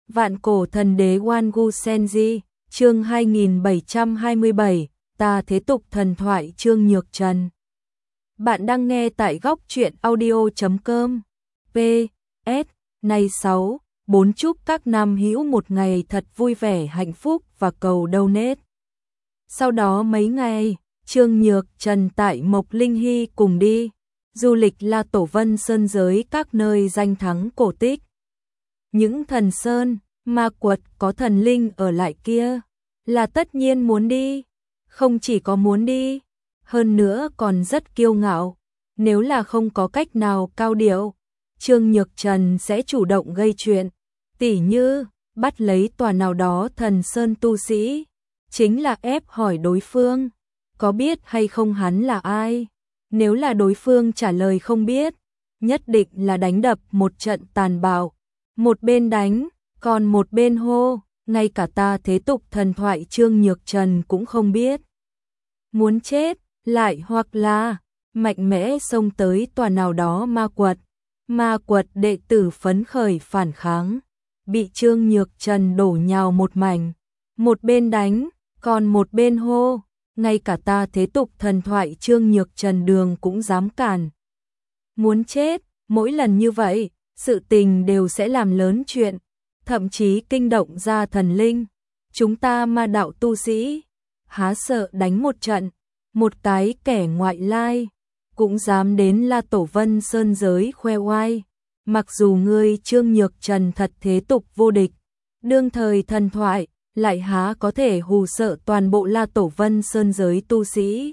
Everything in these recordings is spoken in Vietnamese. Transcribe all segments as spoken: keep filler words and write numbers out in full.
Vạn cổ thần đế Wangu Senji, chương hai nghìn bảy trăm hai mươi bảy, ta thế tục thần thoại Trương Nhược Trần. Bạn đang nghe tại góc truyện audio chấm com. pê ét. Này sáu, bốn chúc các nam hữu một ngày thật vui vẻ hạnh phúc và cầu donate. Sau đó mấy ngày, Trương Nhược Trần tại Mộc Linh Hy cùng đi du lịch La Tổ Vân Sơn giới các nơi danh thắng cổ tích. Những thần sơn, ma quật có thần linh ở lại kia là tất nhiên muốn đi, không chỉ có muốn đi, hơn nữa còn rất kiêu ngạo. Nếu là không có cách nào cao điệu, Trương Nhược Trần sẽ chủ động gây chuyện, tỉ như bắt lấy tòa nào đó thần sơn tu sĩ, chính là ép hỏi đối phương có biết hay không hắn là ai. Nếu là đối phương trả lời không biết, nhất định là đánh đập một trận tàn bạo. Một bên đánh, còn một bên hô, ngay cả ta thế tục thần thoại Trương Nhược Trần cũng không biết. Muốn chết, lại hoặc là mạnh mẽ xông tới tòa nào đó ma quật. Ma quật đệ tử phấn khởi phản kháng, bị Trương Nhược Trần đổ nhào một mảnh. Một bên đánh, còn một bên hô, ngay cả ta thế tục thần thoại Trương Nhược Trần đường cũng dám cản. Muốn chết, mỗi lần như vậy, sự tình đều sẽ làm lớn chuyện, thậm chí kinh động ra thần linh. Chúng ta ma đạo tu sĩ, há sợ đánh một trận, một cái kẻ ngoại lai, cũng dám đến La Tổ Vân Sơn giới khoe oai. Mặc dù ngươi Trương Nhược Trần thật thế tục vô địch, đương thời thần thoại, lại há có thể hù sợ toàn bộ La Tổ Vân Sơn giới tu sĩ.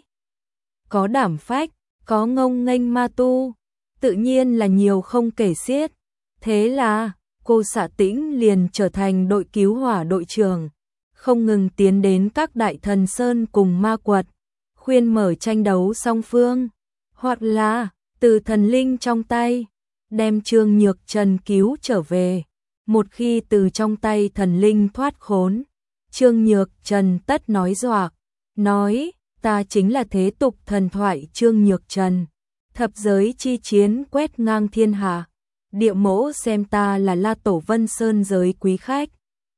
Có đảm phách, có ngông nghênh ma tu, tự nhiên là nhiều không kể xiết. Thế là, cô Xạ Tĩnh liền trở thành đội cứu hỏa đội trưởng, không ngừng tiến đến các đại thần sơn cùng ma quật, khuyên mở tranh đấu song phương, hoặc là từ thần linh trong tay đem Trương Nhược Trần cứu trở về. Một khi từ trong tay thần linh thoát khốn, Trương Nhược Trần tất nói dọa, nói ta chính là thế tục thần thoại Trương Nhược Trần, thập giới chi chiến quét ngang thiên hạ, địa mẫu xem ta là La Tổ Vân Sơn giới quý khách,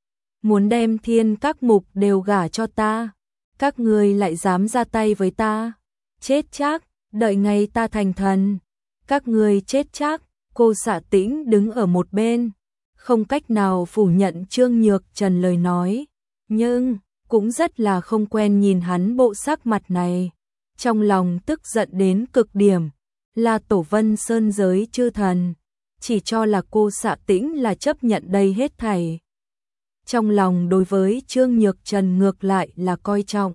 muốn đem thiên các mục đều gả cho ta, các người lại dám ra tay với ta, chết chắc, đợi ngày ta thành thần, các người chết chắc. Cô Xạ Tĩnh đứng ở một bên, không cách nào phủ nhận Trương Nhược Trần lời nói, nhưng cũng rất là không quen nhìn hắn bộ sắc mặt này, trong lòng tức giận đến cực điểm. La Tổ Vân Sơn giới chư thần chỉ cho là cô Xạ Tĩnh là chấp nhận đây hết thảy, trong lòng đối với Trương Nhược Trần ngược lại là coi trọng,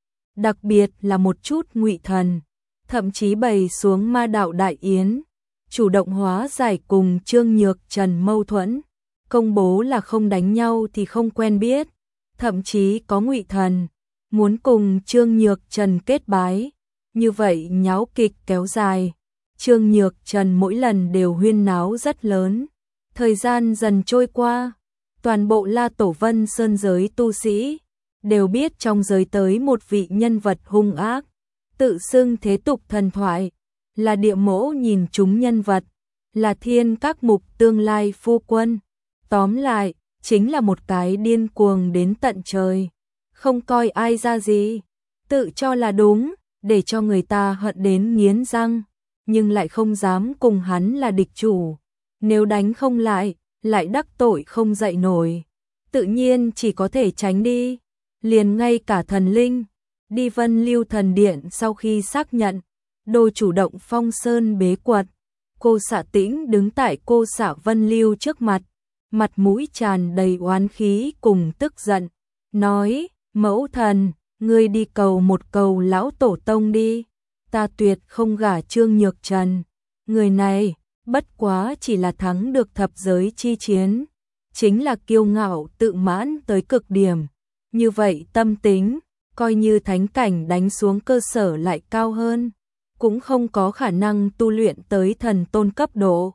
đặc biệt là một chút ngụy thần, thậm chí bày xuống ma đạo đại yến, chủ động hóa giải cùng Trương Nhược Trần mâu thuẫn, công bố là không đánh nhau thì không quen biết, thậm chí có ngụy thần muốn cùng Trương Nhược Trần kết bái. Như vậy nháo kịch kéo dài, Trương Nhược Trần mỗi lần đều huyên náo rất lớn. Thời gian dần trôi qua, toàn bộ La Tổ Vân Sơn giới tu sĩ đều biết trong giới tới một vị nhân vật hung ác, tự xưng thế tục thần thoại, là địa mẫu nhìn chúng nhân vật, là thiên các mục tương lai phu quân. Tóm lại, chính là một cái điên cuồng đến tận trời, không coi ai ra gì, tự cho là đúng, để cho người ta hận đến nghiến răng, nhưng lại không dám cùng hắn là địch chủ. Nếu đánh không lại, lại đắc tội không dậy nổi, tự nhiên chỉ có thể tránh đi. Liền ngay cả thần linh, đi Vân Lưu Thần Điện sau khi xác nhận, đồ chủ động phong sơn bế quật, cô Xạ Tĩnh đứng tại cô Xạ Vân Lưu trước mặt, mặt mũi tràn đầy oán khí cùng tức giận, nói, mẫu thần, ngươi đi cầu một cầu lão tổ tông đi, ta tuyệt không gả Trương Nhược Trần, người này, bất quá chỉ là thắng được thập giới chi chiến, chính là kiêu ngạo tự mãn tới cực điểm, như vậy tâm tính, coi như thánh cảnh đánh xuống cơ sở lại cao hơn, cũng không có khả năng tu luyện tới thần tôn cấp độ.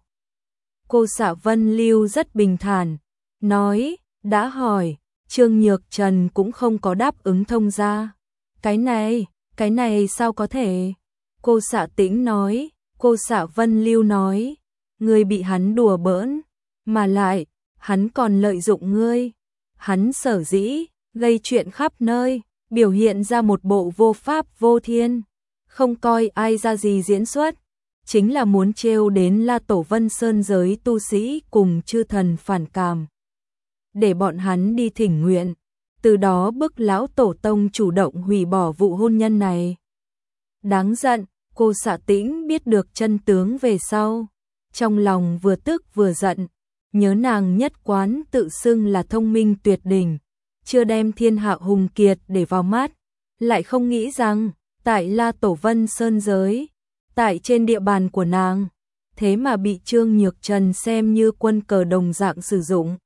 Cô Xạ Vân Lưu rất bình thản, nói, đã hỏi, Trương Nhược Trần cũng không có đáp ứng thông ra. Cái này, cái này sao có thể? Cô Xạ Tĩnh nói, cô Xạ Vân Lưu nói, người bị hắn đùa bỡn, mà lại, hắn còn lợi dụng ngươi. Hắn sở dĩ gây chuyện khắp nơi, biểu hiện ra một bộ vô pháp vô thiên, không coi ai ra gì diễn xuất, chính là muốn trêu đến La Tổ Vân Sơn giới tu sĩ cùng chư thần phản cảm, để bọn hắn đi thỉnh nguyện, từ đó bức lão tổ tông chủ động hủy bỏ vụ hôn nhân này. Đáng giận, cô Xạ Tĩnh biết được chân tướng về sau, trong lòng vừa tức vừa giận, nhớ nàng nhất quán tự xưng là thông minh tuyệt đỉnh, chưa đem thiên hạ hùng kiệt để vào mắt, lại không nghĩ rằng, tại La Tổ Vân Sơn giới, tại trên địa bàn của nàng, thế mà bị Trương Nhược Trần xem như quân cờ đồng dạng sử dụng,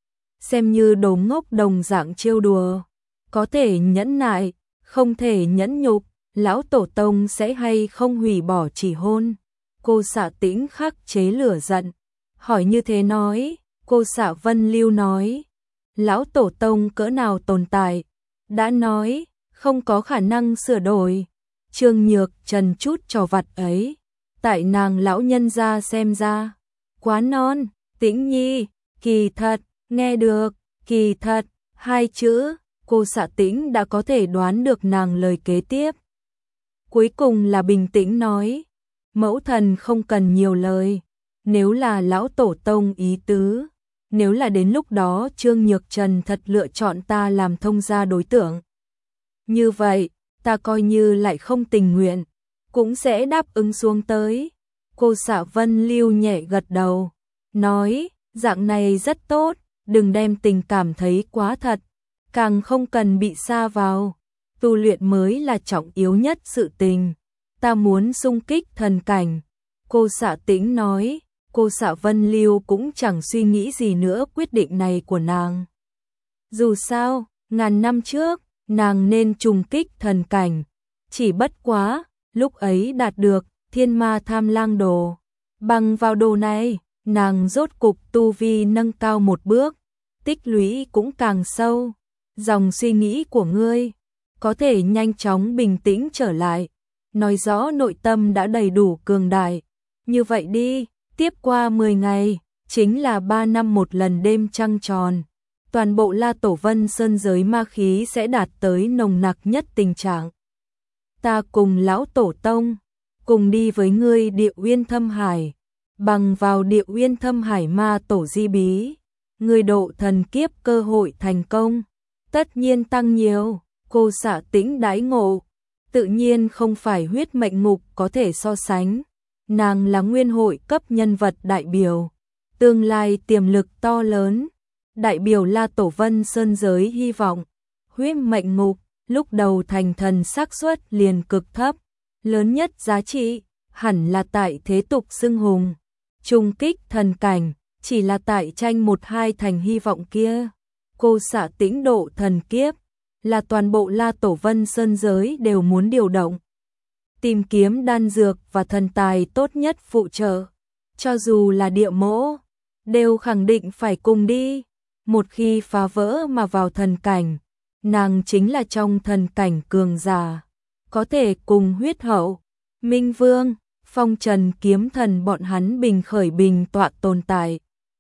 xem như đồ ngốc đồng dạng trêu đùa, có thể nhẫn nại, không thể nhẫn nhục, lão tổ tông sẽ hay không hủy bỏ chỉ hôn. Cô Xạ Tĩnh khắc chế lửa giận, hỏi như thế nói, cô Xạ Vân Lưu nói, lão tổ tông cỡ nào tồn tại, đã nói, không có khả năng sửa đổi. Trương Nhược Trần chút trò vặt ấy, tại nàng lão nhân gia xem ra, quá non. Tĩnh nhi, kỳ thật, nghe được, kỳ thật, hai chữ, cô Xạ Tĩnh đã có thể đoán được nàng lời kế tiếp. Cuối cùng là bình tĩnh nói, mẫu thần không cần nhiều lời, nếu là lão tổ tông ý tứ, nếu là đến lúc đó Trương Nhược Trần thật lựa chọn ta làm thông gia đối tượng, như vậy, ta coi như lại không tình nguyện, cũng sẽ đáp ứng xuống tới. Cô Xạ Vân Lưu nhẹ gật đầu, nói, dạng này rất tốt, đừng đem tình cảm thấy quá thật, càng không cần bị sa vào, tu luyện mới là trọng yếu nhất sự tình, ta muốn xung kích thần cảnh. Cô Xạ Tĩnh nói, cô Xạ Vân Lưu cũng chẳng suy nghĩ gì nữa quyết định này của nàng. Dù sao, ngàn năm trước, nàng nên trùng kích thần cảnh, chỉ bất quá, lúc ấy đạt được Thiên Ma Tham Lang Đồ. Bằng vào đồ này, nàng rốt cục tu vi nâng cao một bước, tích lũy cũng càng sâu. Dòng suy nghĩ của ngươi có thể nhanh chóng bình tĩnh trở lại, nói rõ nội tâm đã đầy đủ cường đại. Như vậy đi, tiếp qua mười ngày, chính là ba năm một lần đêm trăng tròn. Toàn bộ La Tổ Vân Sơn giới ma khí sẽ đạt tới nồng nặc nhất tình trạng. Ta cùng lão tổ tông, cùng đi với ngươi Địa Uyên Thâm Hải, bằng vào Địa Uyên Thâm Hải ma tổ di bí, ngươi độ thần kiếp cơ hội thành công, tất nhiên tăng nhiều. Cô Xạ Tĩnh đãi ngộ, tự nhiên không phải huyết mệnh ngục có thể so sánh. Nàng là nguyên hội cấp nhân vật đại biểu, tương lai tiềm lực to lớn, đại biểu La Tổ Vân Sơn giới hy vọng. Huyết mệnh ngục, lúc đầu thành thần xác suất liền cực thấp, lớn nhất giá trị hẳn là tại thế tục xưng hùng, trùng kích thần cảnh, chỉ là tại tranh một hai thành hy vọng kia. Cô Xạ Tĩnh độ thần kiếp, là toàn bộ La Tổ Vân Sơn giới đều muốn điều động, tìm kiếm đan dược và thần tài tốt nhất phụ trợ, cho dù là địa mỗ, đều khẳng định phải cùng đi. Một khi phá vỡ mà vào thần cảnh, nàng chính là trong thần cảnh cường giả, có thể cùng huyết hậu, Minh Vương, Phong Trần kiếm thần bọn hắn bình khởi bình tọa tồn tại.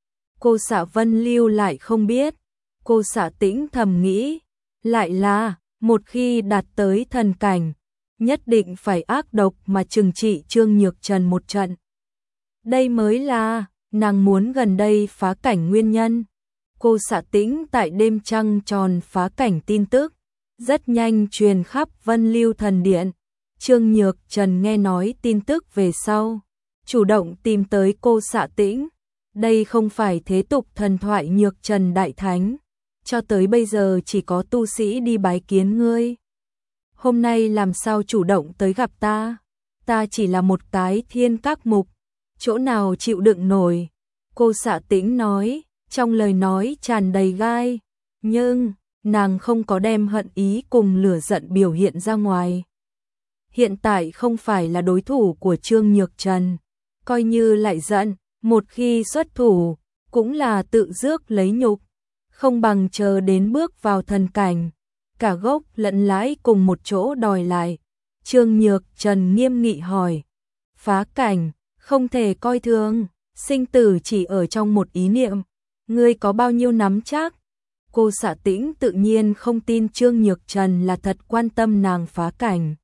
Cô Xạ Vân Lưu lại không biết, cô Xạ Tĩnh thầm nghĩ, lại là, một khi đạt tới thần cảnh, nhất định phải ác độc mà trừng trị Trương Nhược Trần một trận. Đây mới là, nàng muốn gần đây phá cảnh nguyên nhân. Cô Xạ Tĩnh tại đêm trăng tròn phá cảnh tin tức, rất nhanh truyền khắp Vân Lưu Thần Điện. Trương Nhược Trần nghe nói tin tức về sau, chủ động tìm tới cô Xạ Tĩnh. Đây không phải thế tục thần thoại Nhược Trần Đại Thánh, cho tới bây giờ chỉ có tu sĩ đi bái kiến ngươi. Hôm nay làm sao chủ động tới gặp ta? Ta chỉ là một cái thiên các mục, chỗ nào chịu đựng nổi? Cô Xạ Tĩnh nói, trong lời nói tràn đầy gai, nhưng nàng không có đem hận ý cùng lửa giận biểu hiện ra ngoài. Hiện tại không phải là đối thủ của Trương Nhược Trần, coi như lại giận, một khi xuất thủ, cũng là tự rước lấy nhục, không bằng chờ đến bước vào thần cảnh, cả gốc lẫn lãi cùng một chỗ đòi lại. Trương Nhược Trần nghiêm nghị hỏi, phá cảnh, không thể coi thường, sinh tử chỉ ở trong một ý niệm, Ngươi có bao nhiêu nắm chắc? Cô Xạ Tĩnh tự nhiên không tin Trương Nhược Trần là thật quan tâm nàng phá cảnh.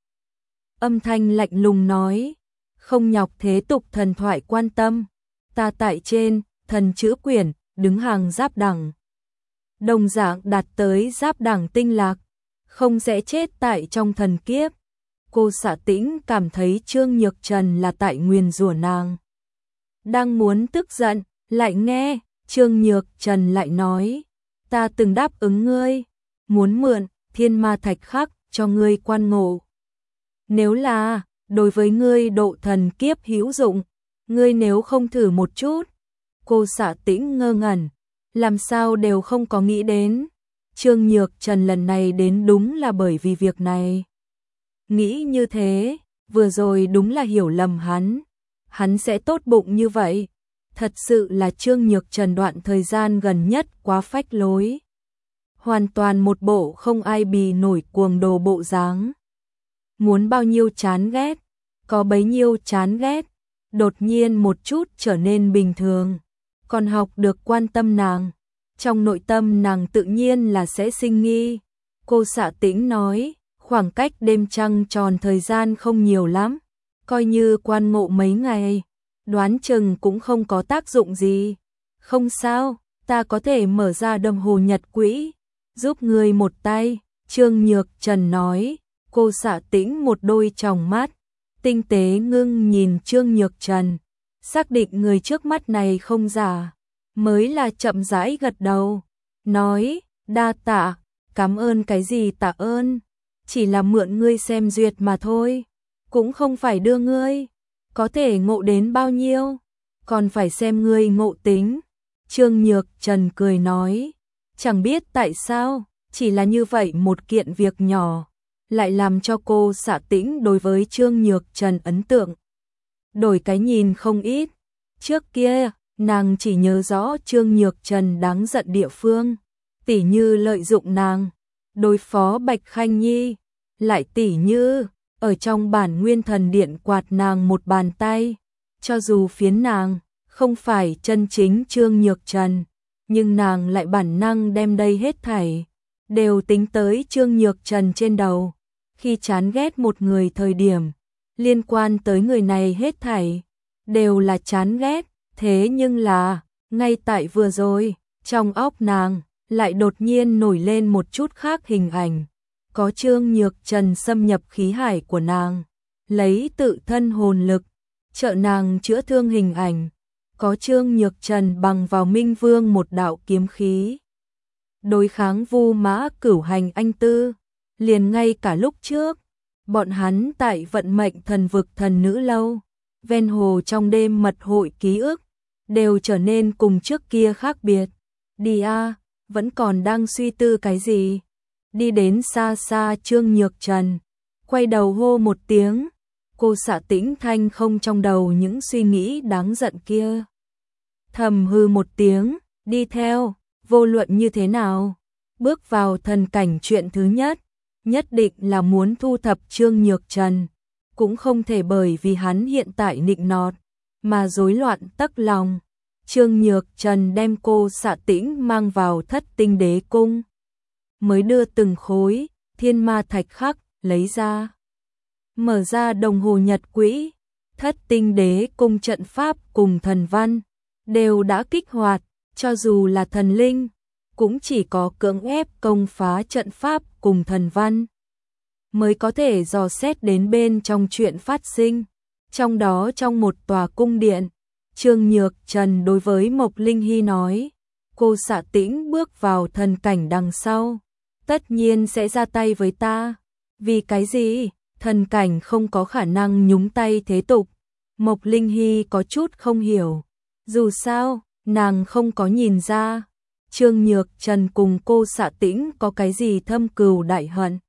Âm thanh lạnh lùng nói, không nhọc thế tục thần thoại quan tâm, ta tại trên, thần chữ quyển, đứng hàng giáp đẳng. Đồng dạng đạt tới giáp đẳng tinh lạc, không sẽ chết tại trong thần kiếp. Cô Xạ Tĩnh cảm thấy Trương Nhược Trần là tại nguyền rủa nàng. Đang muốn tức giận, lại nghe, Trương Nhược Trần lại nói, ta từng đáp ứng ngươi, muốn mượn thiên ma thạch khắc cho ngươi quan ngộ. Nếu là, đối với ngươi độ thần kiếp hữu dụng, ngươi nếu không thử một chút. Cô Xạ Tĩnh ngơ ngẩn, làm sao đều không có nghĩ đến. Trương Nhược Trần lần này đến đúng là bởi vì việc này. Nghĩ như thế, vừa rồi đúng là hiểu lầm hắn. Hắn sẽ tốt bụng như vậy. Thật sự là Trương Nhược Trần đoạn thời gian gần nhất quá phách lối. Hoàn toàn một bộ không ai bì nổi cuồng đồ bộ dáng. Muốn bao nhiêu chán ghét, có bấy nhiêu chán ghét. Đột nhiên một chút trở nên bình thường. Còn học được quan tâm nàng. Trong nội tâm nàng tự nhiên là sẽ sinh nghi. Cô Xạ Tĩnh nói, khoảng cách đêm trăng tròn thời gian không nhiều lắm. Coi như quan ngộ mấy ngày, đoán chừng cũng không có tác dụng gì. Không sao, ta có thể mở ra đồng hồ nhật quỹ, giúp người một tay. Trương Nhược Trần nói. Cô Xạ Tĩnh một đôi tròng mắt, tinh tế ngưng nhìn Trương Nhược Trần, xác định người trước mắt này không giả, mới là chậm rãi gật đầu, nói, đa tạ, cảm ơn cái gì tạ ơn, chỉ là mượn ngươi xem duyệt mà thôi, cũng không phải đưa ngươi, có thể ngộ đến bao nhiêu, còn phải xem ngươi ngộ tính. Trương Nhược Trần cười nói, chẳng biết tại sao, chỉ là như vậy một kiện việc nhỏ, lại làm cho cô Xạ Tĩnh đối với Trương Nhược Trần ấn tượng đổi cái nhìn không ít. Trước kia, nàng chỉ nhớ rõ Trương Nhược Trần đáng giận địa phương, tỉ như lợi dụng nàng, đối phó Bạch Khanh Nhi, lại tỉ như, ở trong bản nguyên thần điện quạt nàng một bàn tay, cho dù phiến nàng, không phải chân chính Trương Nhược Trần, nhưng nàng lại bản năng đem đây hết thảy, đều tính tới Trương Nhược Trần trên đầu. Khi chán ghét một người thời điểm, liên quan tới người này hết thảy, đều là chán ghét, thế nhưng là, ngay tại vừa rồi, trong óc nàng, lại đột nhiên nổi lên một chút khác hình ảnh. Có Trương Nhược Trần xâm nhập khí hải của nàng, lấy tự thân hồn lực, trợ nàng chữa thương hình ảnh. Có Trương Nhược Trần bằng vào Minh Vương một đạo kiếm khí, đối kháng Vu Mã Cửu Hành anh tư. Liền ngay cả lúc trước, bọn hắn tại vận mệnh thần vực thần nữ lâu, ven hồ trong đêm mật hội ký ức, đều trở nên cùng trước kia khác biệt. Đi a, vẫn còn đang suy tư cái gì? Đi đến xa xa Trương Nhược Trần, quay đầu hô một tiếng, cô Xạ Tĩnh thanh không trong đầu những suy nghĩ đáng giận kia. Thầm hư một tiếng, đi theo, vô luận như thế nào, bước vào thần cảnh chuyện thứ nhất, nhất định là muốn thu thập Trương Nhược Trần, cũng không thể bởi vì hắn hiện tại nịnh nọt, mà rối loạn tấc lòng. Trương Nhược Trần đem cô Xạ Tĩnh mang vào Thất Tinh Đế Cung, mới đưa từng khối thiên ma thạch khắc lấy ra, mở ra đồng hồ nhật quỹ. Thất Tinh Đế Cung trận pháp cùng thần văn đều đã kích hoạt, cho dù là thần linh, cũng chỉ có cưỡng ép công phá trận pháp cùng thần văn, mới có thể dò xét đến bên trong chuyện phát sinh. Trong đó trong một tòa cung điện, Trương Nhược Trần đối với Mộc Linh Hy nói, cô Xạ Tĩnh bước vào thần cảnh đằng sau, tất nhiên sẽ ra tay với ta. Vì cái gì? Thần cảnh không có khả năng nhúng tay thế tục. Mộc Linh Hy có chút không hiểu. Dù sao, nàng không có nhìn ra Trương Nhược Trần cùng cô Xạ Tĩnh có cái gì thâm cừu đại hận.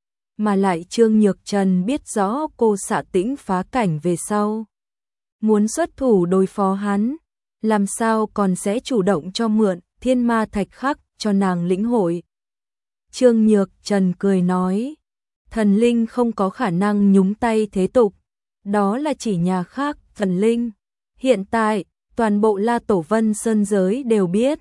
Mà lại Trương Nhược Trần biết rõ cô Xạ Tĩnh phá cảnh về sau, muốn xuất thủ đối phó hắn, làm sao còn sẽ chủ động cho mượn thiên ma thạch khắc cho nàng lĩnh hội. Trương Nhược Trần cười nói, thần linh không có khả năng nhúng tay thế tục, đó là chỉ nhà khác thần linh. Hiện tại, toàn bộ La Tổ Vân Sơn giới đều biết,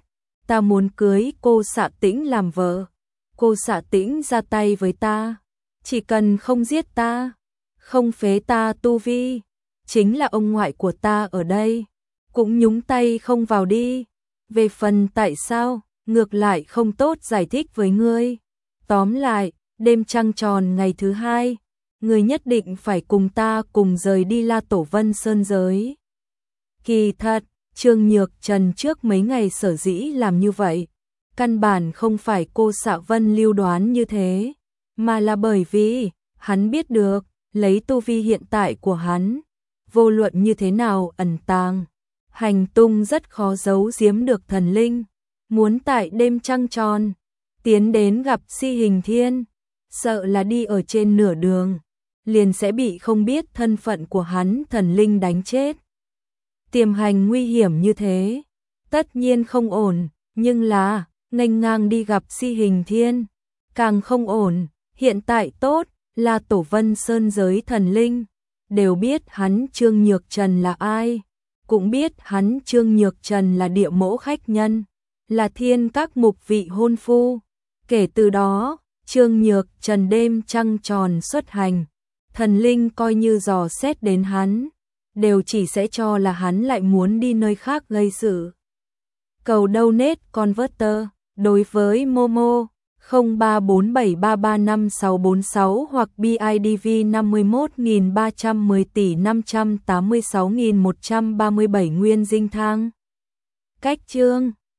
ta muốn cưới cô Xạ Tĩnh làm vợ. Cô Xạ Tĩnh ra tay với ta, chỉ cần không giết ta, không phế ta tu vi, chính là ông ngoại của ta ở đây, cũng nhúng tay không vào đi. Về phần tại sao, ngược lại không tốt giải thích với ngươi. Tóm lại, đêm trăng tròn ngày thứ hai, ngươi nhất định phải cùng ta cùng rời đi La Tổ Vân Sơn giới. Kỳ thật, Trương Nhược Trần trước mấy ngày sở dĩ làm như vậy, căn bản không phải cô Xạ Vân lưu đoán như thế, mà là bởi vì hắn biết được, lấy tu vi hiện tại của hắn, vô luận như thế nào ẩn tàng, hành tung rất khó giấu giếm được thần linh. Muốn tại đêm trăng tròn tiến đến gặp Si Hình Thiên, sợ là đi ở trên nửa đường liền sẽ bị không biết thân phận của hắn thần linh đánh chết. Tiềm hành nguy hiểm như thế, tất nhiên không ổn, nhưng là nghênh ngang đi gặp Si Hình Thiên, càng không ổn. Hiện tại tốt, là Tổ Vân Sơn giới thần linh đều biết hắn Trương Nhược Trần là ai, cũng biết hắn Trương Nhược Trần là địa mẫu khách nhân, là thiên các mục vị hôn phu. Kể từ đó, Trương Nhược Trần đêm trăng tròn xuất hành, thần linh coi như dò xét đến hắn, đều chỉ sẽ cho là hắn lại muốn đi nơi khác gây sự. Cầu donate converter đối với Momo không ba bốn bảy ba ba năm sáu bốn sáu hoặc bê i đê vê năm mươi mốt nghìn ba trăm mười tỷ năm trăm tám mươi sáu nghìn một trăm ba mươi bảy nguyên dinh thang. Cách chương